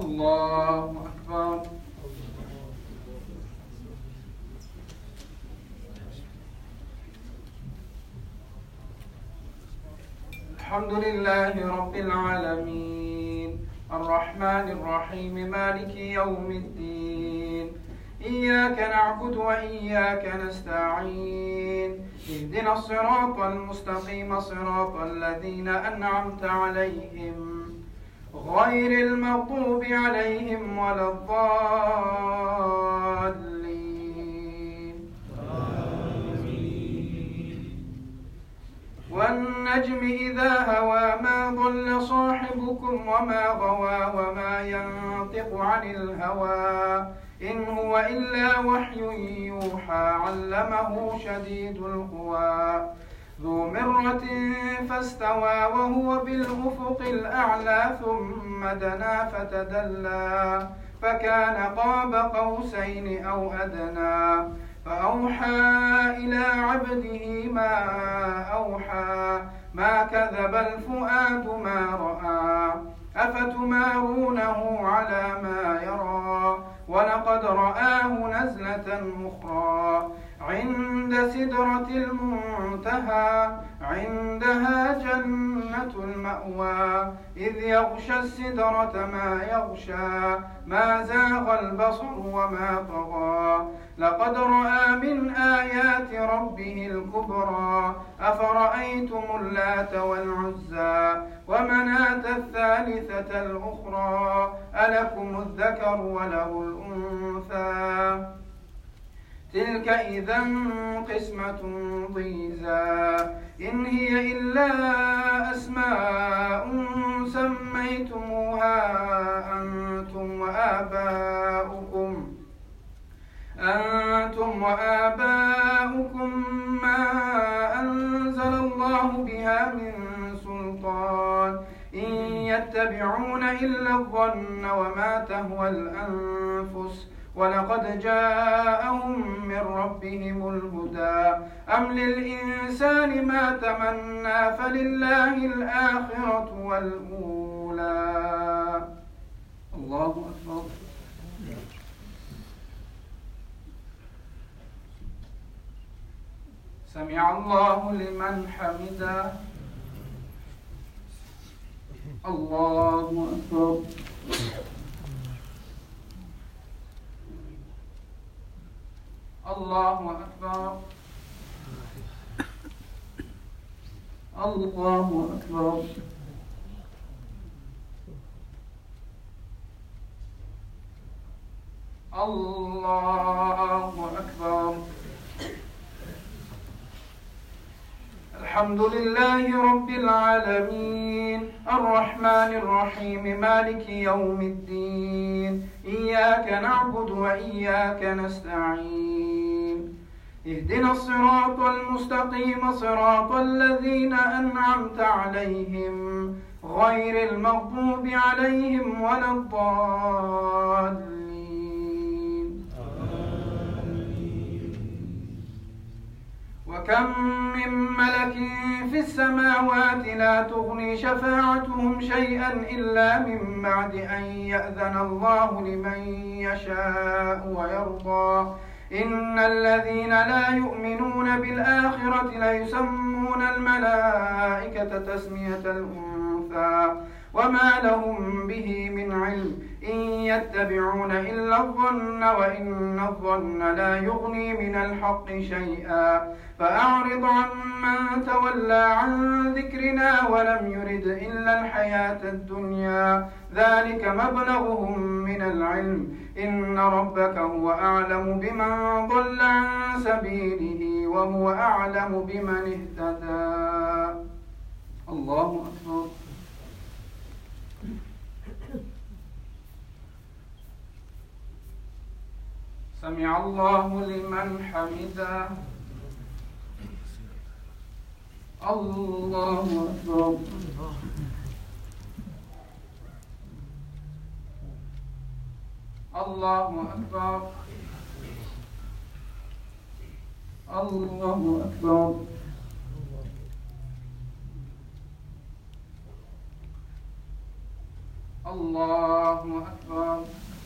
الله أكبر. الحمد لله رب العالمين الرحمن الرحيم مالك يوم الدين إياك نعبد وإياك نستعين اهدنا الصراط المستقيم صراط الذين أنعمت عليهم غير المغضوب عليهم ولا الضالين والنجم إذا هوى ما ضل صاحبكم وما غوى وما ينطق عن الهوى إن هو إلا وحي يوحى علمه شديد القوى ذو مرة فاستوى وهو بالأفق الأعلى ثم دنا فتدلى فكان قاب قوسين أو أدنى فأوحى إلى عبده ما أوحى ما كذب الفؤاد ما رأى أفتمارونه على ما يرى ولقد رآه نزلة أخرى عند سدرة المنتهى عندها جنة المأوى إذ يغشى السدرة ما يغشى ما زاغ البصر وما طغى لقد رأى من آيات ربه الكبرى أفرأيتم اللات والعزى ومناة الثالثة الأخرى ألكم الذكر وله الأنثى تلك إذا قسمة ضيزى إن هي إلا أسماء سميتموها أنتم وآباؤكم ما أنزل الله بها من سلطان إن يتبعون إلا الظن وما تهوى الأنفس ولقد جاءهم من ربهم الهدى أم للإنسان ما تمنى فلله الآخرة والأولى. الله أكبر. سمع الله لمن حمده. الله أكبر. الله أكبر. الله أكبر. الله أكبر. الحمد لله رب العالمين الرحمن الرحيم مالك يوم الدين إياك نعبد وإياك نستعين اهدنا الصراط المستقيم صراط الذين أنعمت عليهم غير المغضوب عليهم ولا الضالين. وكم من ملك في السماوات لا تغني شفاعتهم شيئا إلا من بعد أن يأذن الله لمن يشاء ويرضى إن الذين لا يؤمنون بالآخرة ليسمون الملائكة تسمية الأنثى وما لهم به من علم إن يتبعون إلا الظن وإن الظن لا يغني من الحق شيئا فأعرض عمن تولى عن ذكرنا ولم يرد إلا الحياة الدنيا ذلك مبلغهم من العلم إن ربك هو أعلم بمن ضل عن سبيله وهو أعلم بمن اهتدى. الله أكبر. سمع الله لمن حمده. الله أكبر. الله أكبر. الله أكبر. الله أكبر.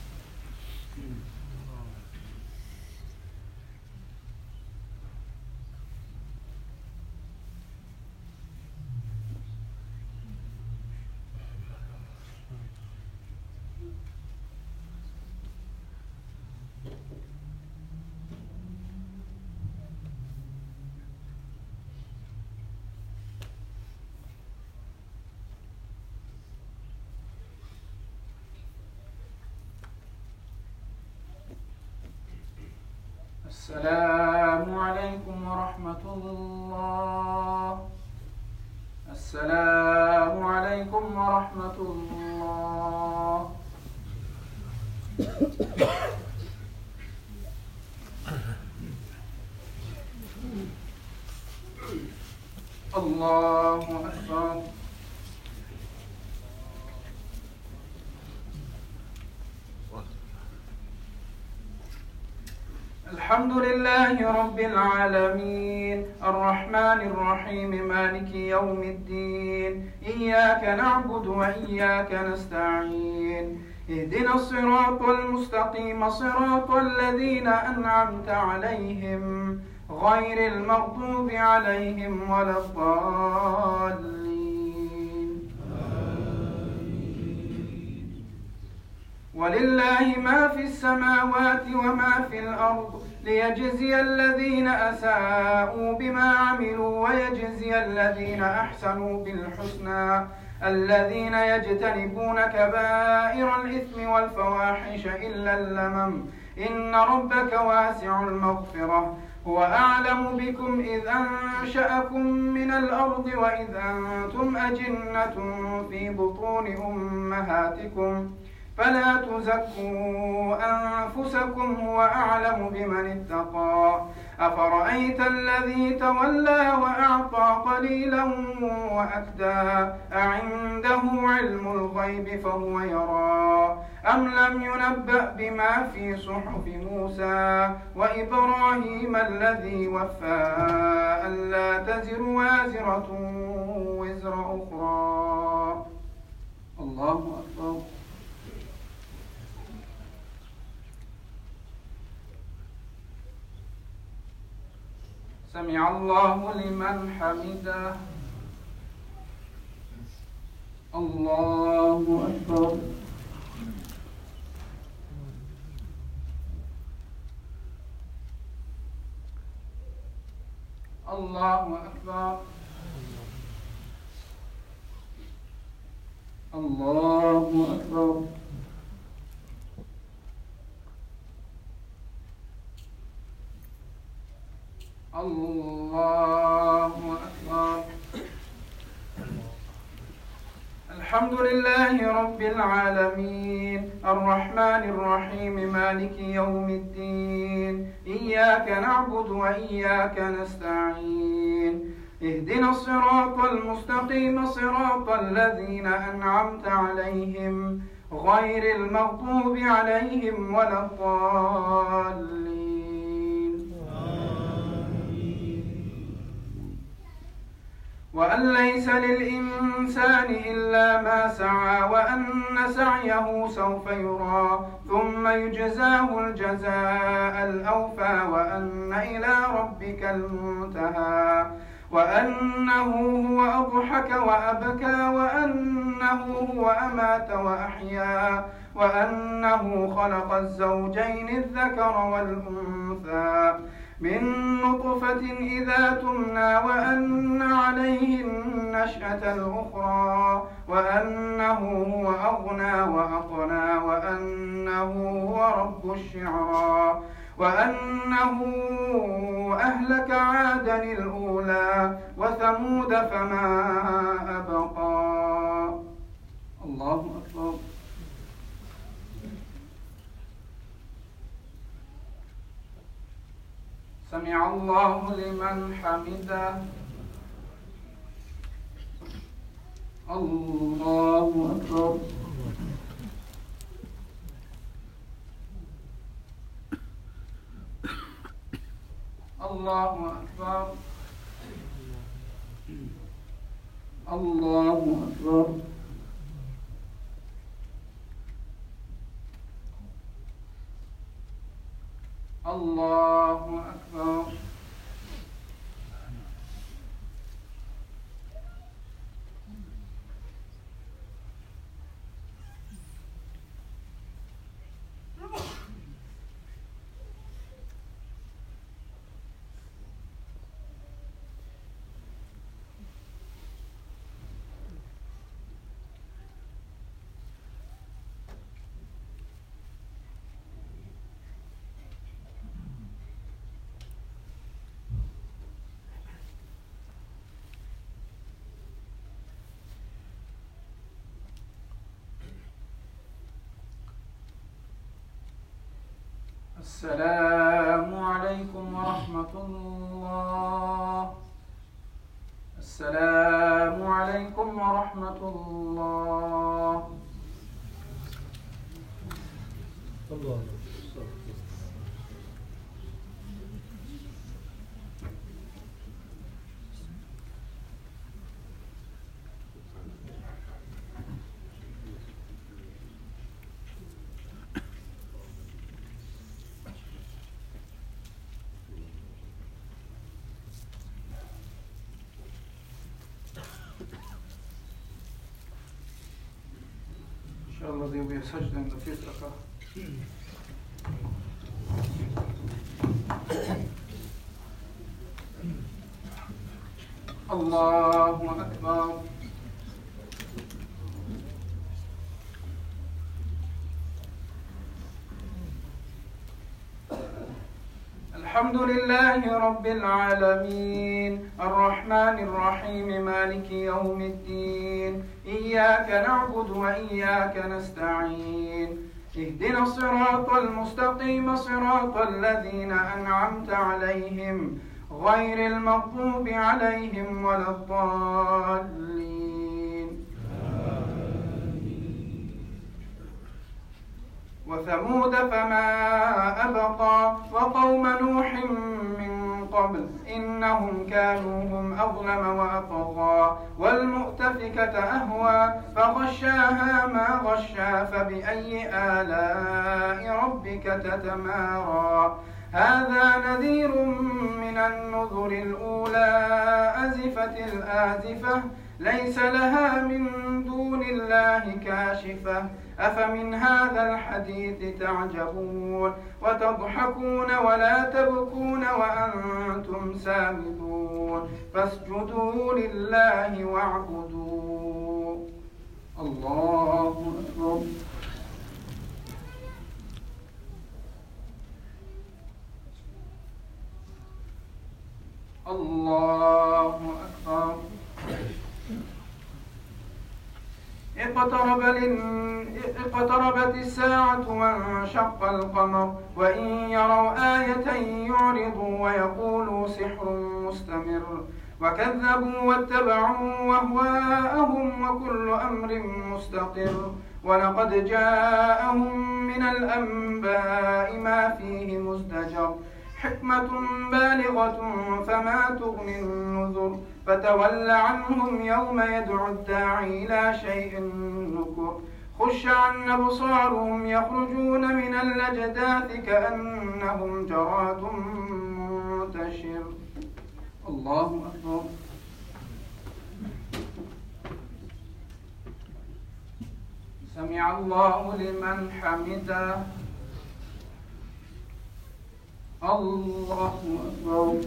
السلام عليكم ورحمة الله. السلام عليكم ورحمة الله. الله أكبر. الحمد لله رب العالمين الرحمن الرحيم مالك يوم الدين إياك نعبد وإياك نستعين اهدنا الصراط المستقيم صراط الذين أنعمت عليهم غير المغضوب عليهم ولا الضالين. ولله ما في السماوات وما في الأرض ليجزي الذين أساءوا بما عملوا ويجزي الذين أحسنوا بالحسنى الذين يجتنبون كبائر الإثم والفواحش إلا اللمم إن ربك واسع المغفرة هو أعلم بكم إذ أنشأكم من الأرض وإذ أنتم أجنة في بطون أمهاتكم فلا تزكوا أنفسكم هو أعلم بمن اتقى أفرأيت الذي تولى وأعطى قليلا وأكدى أعنده علم الغيب فهو يرى أم لم ينبأ بما في صحف موسى وإبراهيم الذي وفى ألا تزر وازرة وزر أخرى. الله أكبر. سمع الله لمن حمده. الله أكبر. الله أكبر. الله أكبر. الله أكبر. الحمد لله رب العالمين الرحمن الرحيم مالك يوم الدين إياك نعبد وإياك نستعين اهدنا الصراط المستقيم صراط الذين أنعمت عليهم غير المغضوب عليهم ولا الضالين. وأن ليس للإنسان إلا ما سعى وأن سعيه سوف يرى ثم يجزاه الجزاء الأوفى وأن إلى ربك المنتهى وأنه هو أضحك وأبكى وأنه هو أمات وأحيا وأنه خلق الزوجين الذكر والأنثى من نطفة إذا تمنى وأن عليه النشأة الأخرى وأنه هو أغنى وأقنى وأنه هو رب الشعرى وأنه أهلك عادا الأولى وثمود فما أبقى. الله أكبر. سمع الله لمن حمده. الله أكبر. الله أكبر. الله أكبر. السلام عليكم ورحمة الله. السلام عليكم ورحمة الله. الله. إن شاء الله دي بها سجدة عند في ركعة. الله أكبر. الحمد لله رب العالمين الرحمن الرحيم مالك يوم الدين إياك نعبد وإياك نستعين اهدنا الصراط المستقيم صراط الذين أنعمت عليهم غير المغضوب عليهم ولا الضالين. وثمود فما أبقى وقوم نوح من قبل إنهم كانوا هم أظلم وأطغى والمؤتفكة أهوى فغشاها ما غشا فبأي آلاء ربك تتمارى. هذا نذير من النذر الأولى أزفت الآزفة ليس لها من دون الله كاشفة أفمن هذا الحديث تعجبون وتضحكون ولا تبكون وأنتم سامدون فاسجدوا لله واعبدوا. الله أكبر. الله أكبر. اقتربت الساعة وانشق القمر وإن يروا آية يعرضوا ويقولوا سحر مستمر وكذبوا واتبعوا أهواءهم وكل أمر مستقر ولقد جاءهم من الأنباء ما فيه مزدجر حكمة بالغة فما تغني النذر فتول عنهم يوم يدعو الداعي إلى شيء نكر خش عن أبصارهم يخرجون من الأجداث كأنهم جراد منتشر. الله أكبر. سمع الله لمن حمده. الله أكبر.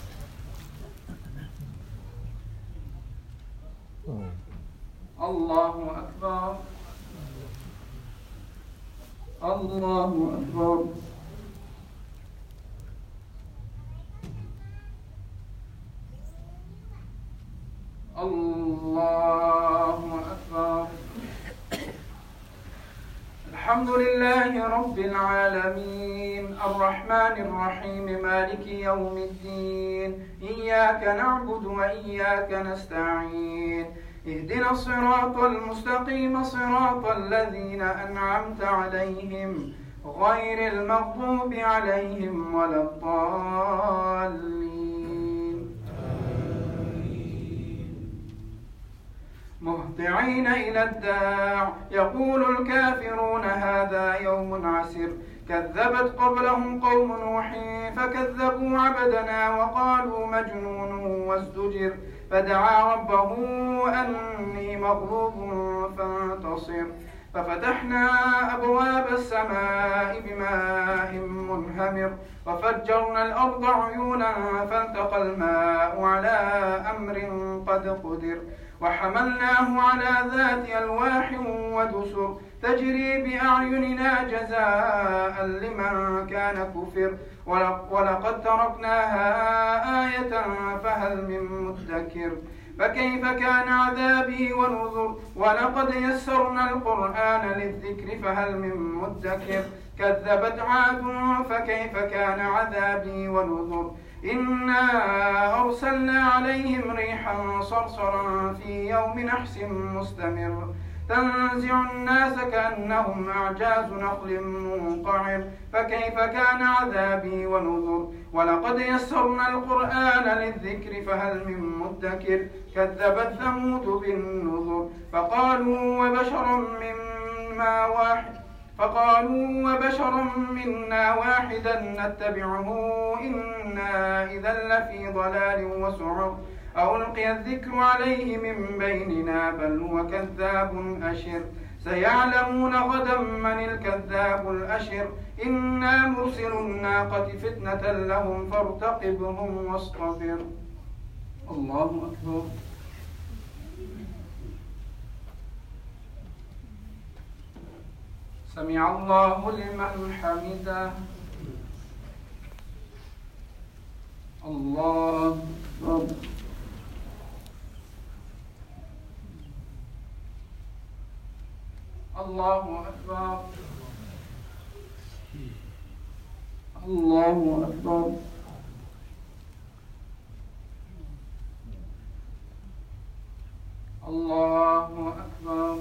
الله أكبر. الله أكبر. الله أكبر. الحمد لله رب العالمين الرحمن الرحيم مالك يوم الدين إياك نعبد وإياك نستعين اهدنا الصراط المستقيم صراط الذين أنعمت عليهم غير المغضوب عليهم ولا الضالين. مهطعين إلى الداع يقول الكافرون هذا يوم عسر كذبت قبلهم قوم نوح فكذبوا عبدنا وقالوا مجنون وازدجر فدعا ربه أني مغلوب فانتصر ففتحنا أبواب السماء بماء منهمر وفجرنا الأرض عيونا فالتقى الماء على أمر قد قدر وحملناه على ذات ألواح ودسر تجري بأعيننا جزاء لمن كان كفر ولقد تركناها آية فهل من مدكر فكيف كان عذابي ونذر ولقد يسرنا القرآن للذكر فهل من مدكر كذبت عاد فكيف كان عذابي ونذر إنا أرسلنا عليهم ريحا صرصرا في يوم نحس مستمر تنزع الناس كأنهم أعجاز نخل منقعر فكيف كان عذابي ونذر ولقد يسرنا القرآن للذكر فهل من مدكر كذبت ثمود بالنذر فقالوا وبشرا منا واحدا نتبعه إنا إذا لفي ضلال وسعر أو ألقي الذكر عليه من بيننا بل هو كذاب أشر سيعلمون غدا من الكذاب الأشر إنا مرسل الناقة فتنة لهم فارتقبهم واصطبر. الله أكبر. سمع الله لمن حمده. الله أكبر. الله أكبر. الله أكبر. الله أكبر.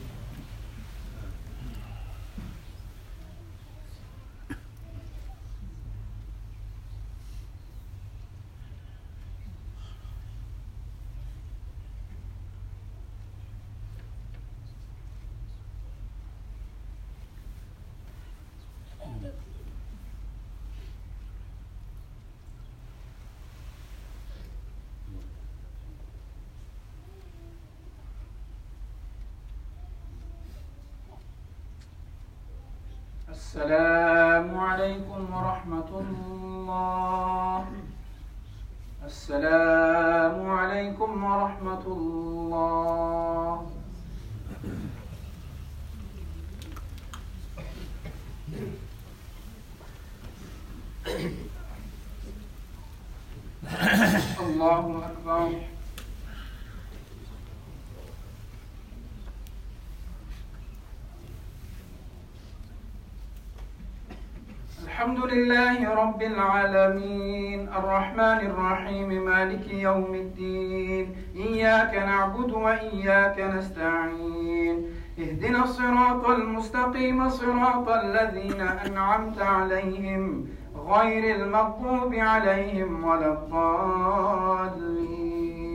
السلام عليكم ورحمة الله. السلام عليكم ورحمة الله. الله أكبر. الحمد لله رب العالمين الرحمن الرحيم مالك يوم الدين إياك نعبد وإياك نستعين اهدنا الصراط المستقيم صراط الذين أنعمت عليهم غير المغضوب عليهم ولا الضالين.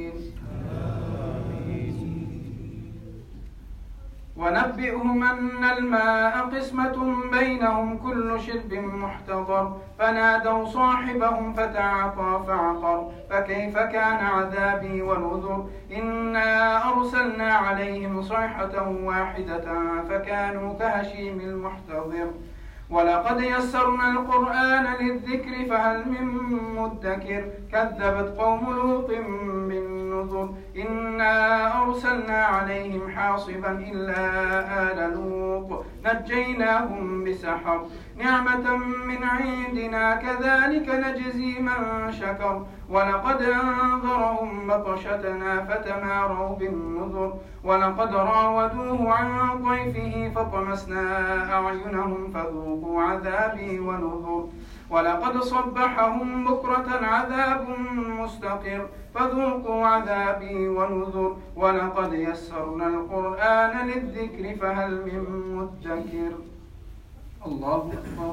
ونبئهم أن الماء قسمة بينهم كل شرب محتضر فنادوا صاحبهم فتعاطى فعقر فكيف كان عذابي ونذر إنا أرسلنا عليهم صيحة واحدة فكانوا كهشيم المحتضر ولقد يسرنا القرآن للذكر فهل من مدكر كذبت قوم لوط بالنذر إنا أرسلنا عليهم حاصبا إلا آل لوط نجيناهم بسحر نعمة من عندنا كذلك نجزي من شكر ولقد أنذرهم بطشتنا فتماروا بالنذر ولقد راودوه عن ضيفه فطمسنا أعينهم فذوقوا عذابي ونذر ولقد صبحهم بكرة عذاب مستقر فذوقوا عذابي ونذر ولقد يسرنا القرآن للذكر فهل من مدكر. الله أكبر.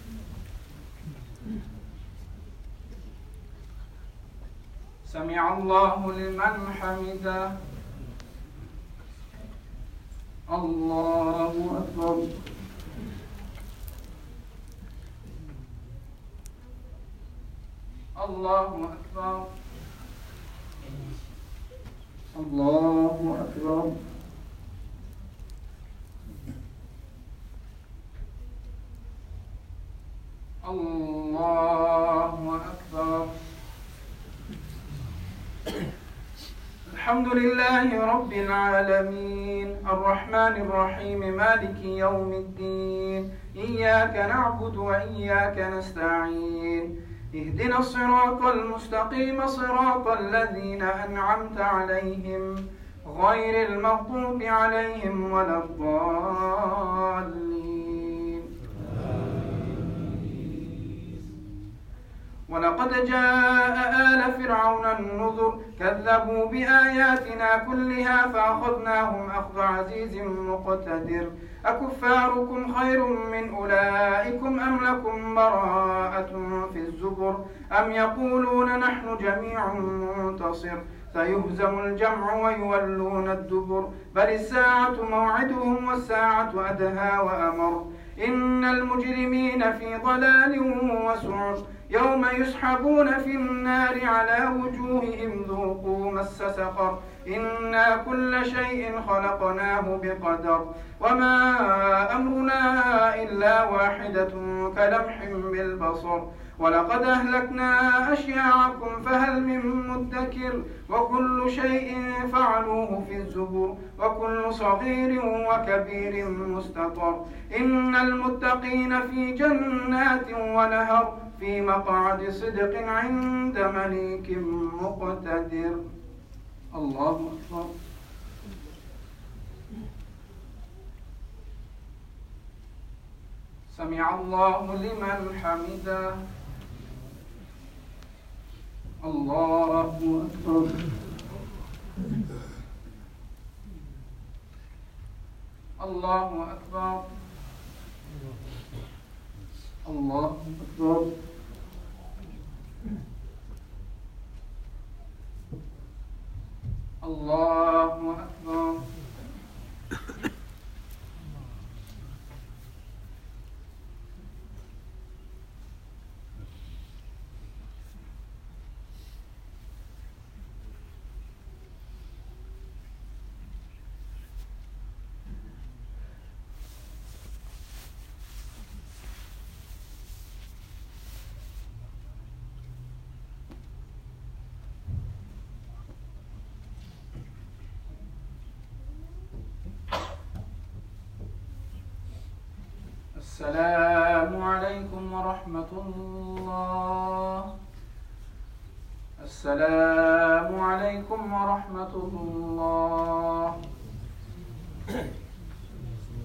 سمع الله لمن حمده. الله أكبر. الله أكبر. الله أكبر. الله أكبر. الحمد لله رب العالمين الرحمن الرحيم مالك يوم الدين إياك نعبد وإياك نستعين اهدنا الصراط المستقيم صراط الذين أنعمت عليهم غير المغضوب عليهم ولا الضالين. ولقد جاء آل فرعون النذر كذبوا بآياتنا كلها فأخذناهم أخذ عزيز مقتدر. أكفاركم خير من أولئكم أم لكم براءة في الزبر أم يقولون نحن جميع منتصر سيهزم الجمع ويولون الدبر بل الساعة موعدهم والساعة أدهى وأمر. إن المجرمين في ضلال وسعر يوم يسحبون في النار على وجوههم ذوقوا مس سقر إنا كل شيء خلقناه بقدر وما أمرنا إلا واحدة كلمح بالبصر ولقد أهلكنا أشياعكم فهل من مدكر وكل شيء فعلوه في الزبر وكل صغير وكبير مستطر. إن المتقين في جنات ونهر في مقعد صدق عند مليك مقتدر. الله أكبر. سمع الله لمن حمده. الله أكبر. الله أكبر. الله أكبر. الله أكبر. السلام عليكم ورحمة الله. السلام عليكم ورحمة الله.